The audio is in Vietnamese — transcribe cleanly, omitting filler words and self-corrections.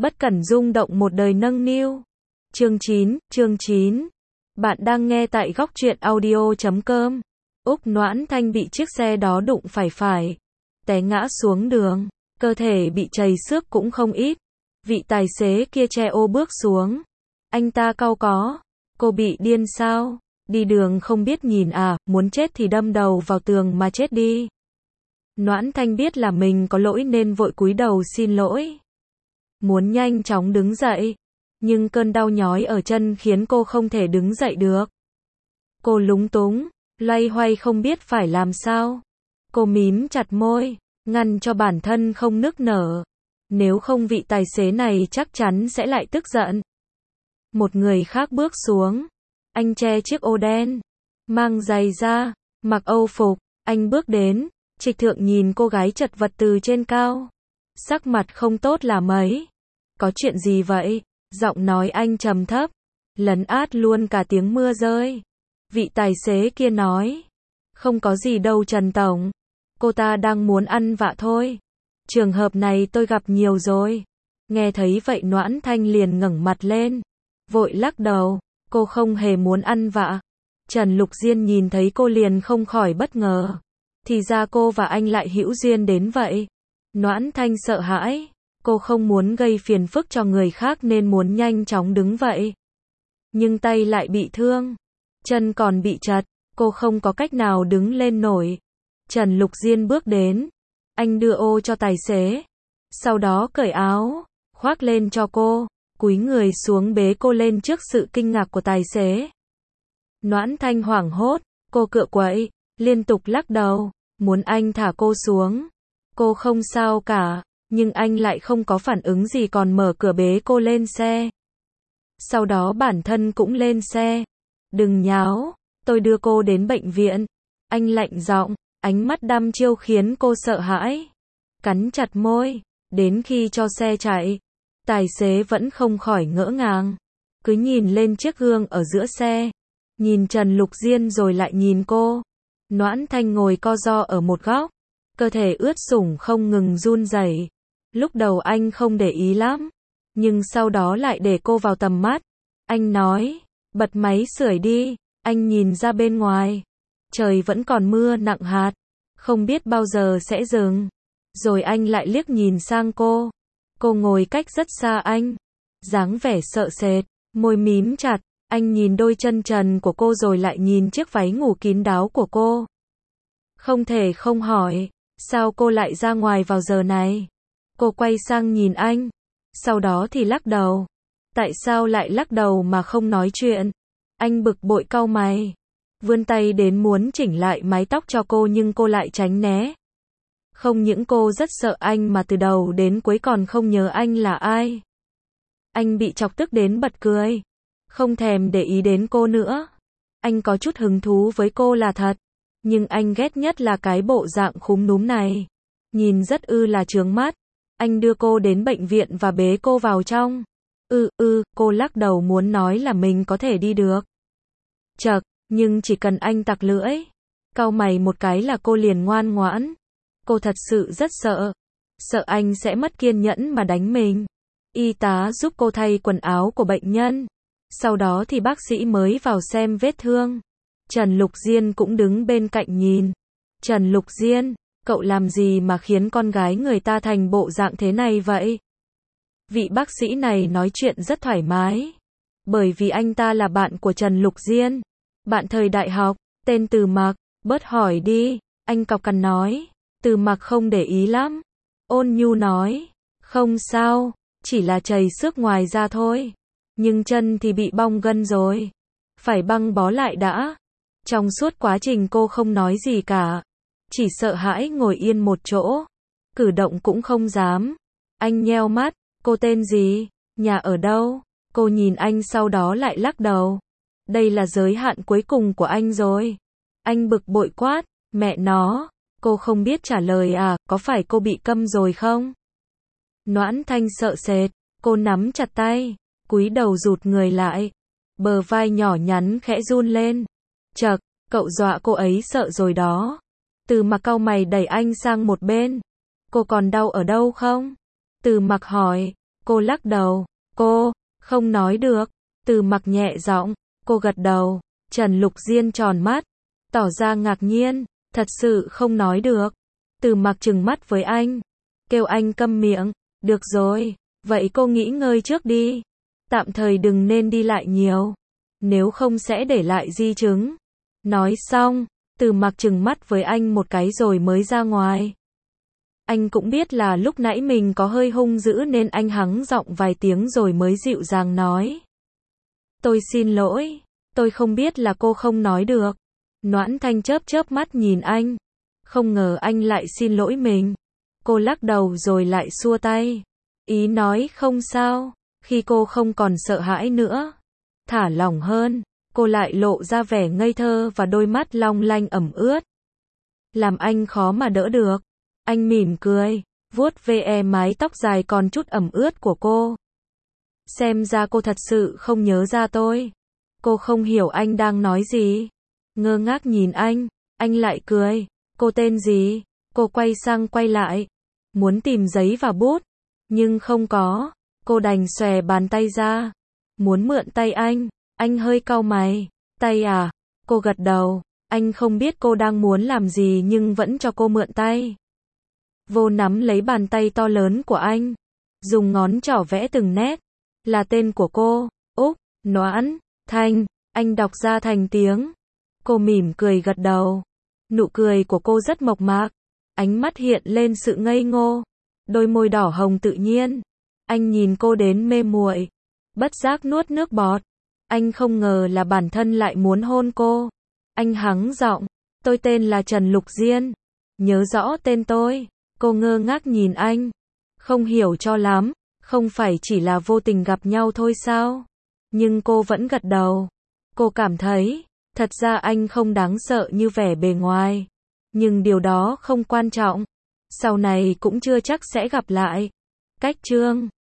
Bất cẩn rung động một đời nâng niu. Chương 9. Bạn đang nghe tại góc truyện audio.com. Úc Noãn Thanh bị chiếc xe đó đụng phải, té ngã xuống đường, cơ thể bị trầy xước cũng không ít. Vị tài xế kia che ô bước xuống. Anh ta cau có, cô bị điên sao? Đi đường không biết nhìn à, muốn chết thì đâm đầu vào tường mà chết đi. Noãn Thanh biết là mình có lỗi nên vội cúi đầu xin lỗi. Muốn nhanh chóng đứng dậy, nhưng cơn đau nhói ở chân khiến cô không thể đứng dậy được. Cô lúng túng, loay hoay không biết phải làm sao. Cô mím chặt môi, ngăn cho bản thân không nức nở. Nếu không vị tài xế này chắc chắn sẽ lại tức giận. Một người khác bước xuống. Anh che chiếc ô đen, mang giày da, mặc âu phục. Anh bước đến, trịch thượng nhìn cô gái chật vật từ trên cao. Sắc mặt không tốt là mấy. Có chuyện gì vậy? Giọng nói anh trầm thấp, lấn át luôn cả tiếng mưa rơi. Vị tài xế kia nói, không có gì đâu Trần Tổng. Cô ta đang muốn ăn vạ thôi. Trường hợp này tôi gặp nhiều rồi. Nghe thấy vậy Noãn Thanh liền ngẩng mặt lên, vội lắc đầu, cô không hề muốn ăn vạ. Trần Lục Diên nhìn thấy cô liền không khỏi bất ngờ. Thì ra cô và anh lại hữu duyên đến vậy. Noãn Thanh sợ hãi, cô không muốn gây phiền phức cho người khác nên muốn nhanh chóng đứng vậy. Nhưng tay lại bị thương, chân còn bị trật, cô không có cách nào đứng lên nổi. Trần Lục Diên bước đến, anh đưa ô cho tài xế, sau đó cởi áo, khoác lên cho cô, cúi người xuống bế cô lên trước sự kinh ngạc của tài xế. Noãn Thanh hoảng hốt, cô cựa quậy, liên tục lắc đầu, muốn anh thả cô xuống. Cô không sao cả, nhưng anh lại không có phản ứng gì còn mở cửa bế cô lên xe. Sau đó bản thân cũng lên xe. Đừng nháo, tôi đưa cô đến bệnh viện. Anh lạnh giọng, ánh mắt đăm chiêu khiến cô sợ hãi. Cắn chặt môi, đến khi cho xe chạy, tài xế vẫn không khỏi ngỡ ngàng. Cứ nhìn lên chiếc gương ở giữa xe, nhìn Trần Lục Diên rồi lại nhìn cô. Noãn Thanh ngồi co ro ở một góc, cơ thể ướt sũng không ngừng run rẩy. Lúc đầu anh không để ý lắm, nhưng sau đó lại để cô vào tầm mắt. Anh nói, bật máy sưởi đi. Anh nhìn ra bên ngoài, trời vẫn còn mưa nặng hạt, không biết bao giờ sẽ dừng. Rồi anh lại liếc nhìn sang cô. Cô ngồi cách rất xa anh, dáng vẻ sợ sệt, môi mím chặt. Anh nhìn đôi chân trần của cô rồi lại nhìn chiếc váy ngủ kín đáo của cô. Không thể không hỏi, sao cô lại ra ngoài vào giờ này? Cô quay sang nhìn anh, sau đó thì lắc đầu. Tại sao lại lắc đầu mà không nói chuyện? Anh bực bội cau mày, vươn tay đến muốn chỉnh lại mái tóc cho cô nhưng cô lại tránh né. Không những cô rất sợ anh mà từ đầu đến cuối còn không nhớ anh là ai. Anh bị chọc tức đến bật cười, không thèm để ý đến cô nữa. Anh có chút hứng thú với cô là thật, nhưng anh ghét nhất là cái bộ dạng khúm núm này. Nhìn rất là chướng mắt. Anh đưa cô đến bệnh viện và bế cô vào trong. Cô lắc đầu muốn nói là mình có thể đi được. Chậc, nhưng chỉ cần anh tặc lưỡi, cau mày một cái là cô liền ngoan ngoãn. Cô thật sự rất sợ. Sợ anh sẽ mất kiên nhẫn mà đánh mình. Y tá giúp cô thay quần áo của bệnh nhân. Sau đó thì bác sĩ mới vào xem vết thương. Trần Lục Diên cũng đứng bên cạnh nhìn. Trần Lục Diên, cậu làm gì mà khiến con gái người ta thành bộ dạng thế này vậy? Vị bác sĩ này nói chuyện rất thoải mái. Bởi vì anh ta là bạn của Trần Lục Diên. Bạn thời đại học, tên Từ Mặc. Bớt hỏi đi, anh cọc cằn nói. Từ Mặc không để ý lắm. Ôn nhu nói, không sao, chỉ là trầy xước ngoài da thôi. Nhưng chân thì bị bong gân rồi. Phải băng bó lại đã. Trong suốt quá trình cô không nói gì cả. Chỉ sợ hãi ngồi yên một chỗ. Cử động cũng không dám. Anh nheo mắt, cô tên gì? Nhà ở đâu? Cô nhìn anh sau đó lại lắc đầu. Đây là giới hạn cuối cùng của anh rồi. Anh bực bội quát, mẹ nó, cô không biết trả lời à, có phải cô bị câm rồi không? Noãn Thanh sợ sệt, cô nắm chặt tay, cúi đầu rụt người lại. Bờ vai nhỏ nhắn khẽ run lên. Chậc, cậu dọa cô ấy sợ rồi đó. Từ Mặc cau mày đẩy anh sang một bên. Cô còn đau ở đâu không? Từ Mặc hỏi. Cô lắc đầu. Cô, không nói được. Từ Mặc nhẹ giọng. Cô gật đầu. Trần Lục Diên tròn mắt, tỏ ra ngạc nhiên. Thật sự không nói được. Từ Mặc trừng mắt với anh. Kêu anh câm miệng. Được rồi, vậy cô nghỉ ngơi trước đi. Tạm thời đừng nên đi lại nhiều. Nếu không sẽ để lại di chứng. Nói xong, Từ Mặc trừng mắt với anh một cái rồi mới ra ngoài. Anh cũng biết là lúc nãy mình có hơi hung dữ nên anh hắng giọng vài tiếng rồi mới dịu dàng nói. Tôi xin lỗi, tôi không biết là cô không nói được. Noãn Thanh chớp chớp mắt nhìn anh. Không ngờ anh lại xin lỗi mình. Cô lắc đầu rồi lại xua tay. Ý nói không sao, khi cô không còn sợ hãi nữa. Thả lỏng hơn, cô lại lộ ra vẻ ngây thơ và đôi mắt long lanh ẩm ướt. Làm anh khó mà đỡ được. Anh mỉm cười, vuốt ve mái tóc dài còn chút ẩm ướt của cô. Xem ra cô thật sự không nhớ ra tôi. Cô không hiểu anh đang nói gì. Ngơ ngác nhìn anh lại cười. Cô tên gì? Cô quay sang quay lại. Muốn tìm giấy và bút, nhưng không có. Cô đành xòe bàn tay ra. Muốn mượn tay anh hơi cau mày. Tay à? Cô gật đầu. Anh không biết cô đang muốn làm gì nhưng vẫn cho cô mượn tay. Vô nắm lấy bàn tay to lớn của anh. Dùng ngón trỏ vẽ từng nét. Là tên của cô. Úc, Noãn Thanh. Anh đọc ra thành tiếng. Cô mỉm cười gật đầu. Nụ cười của cô rất mộc mạc. Ánh mắt hiện lên sự ngây ngô. Đôi môi đỏ hồng tự nhiên. Anh nhìn cô đến mê muội. Bất giác nuốt nước bọt. Anh không ngờ là bản thân lại muốn hôn cô. Anh hắng giọng. Tôi tên là Trần Lục Diên. Nhớ rõ tên tôi. Cô ngơ ngác nhìn anh. Không hiểu cho lắm. Không phải chỉ là vô tình gặp nhau thôi sao? Nhưng cô vẫn gật đầu. Cô cảm thấy, thật ra anh không đáng sợ như vẻ bề ngoài. Nhưng điều đó không quan trọng. Sau này cũng chưa chắc sẽ gặp lại. Cách chương